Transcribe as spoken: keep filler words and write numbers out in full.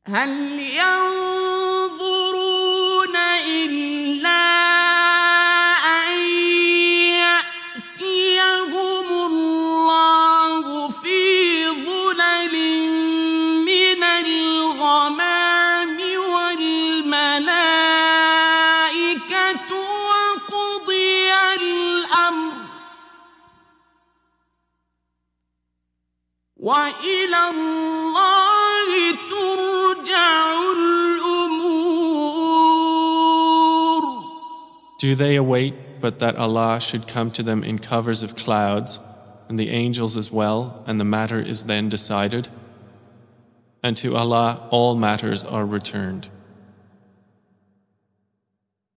هل ينظرون إلا أن يأتيهم الله في ظلل من الغمام والملائكة وقضي الأمر وإلى الله ترجع الأمور. Do they await but that Allah should come to them in covers of clouds, and the angels as well, and the matter is then decided? And to Allah all matters are returned.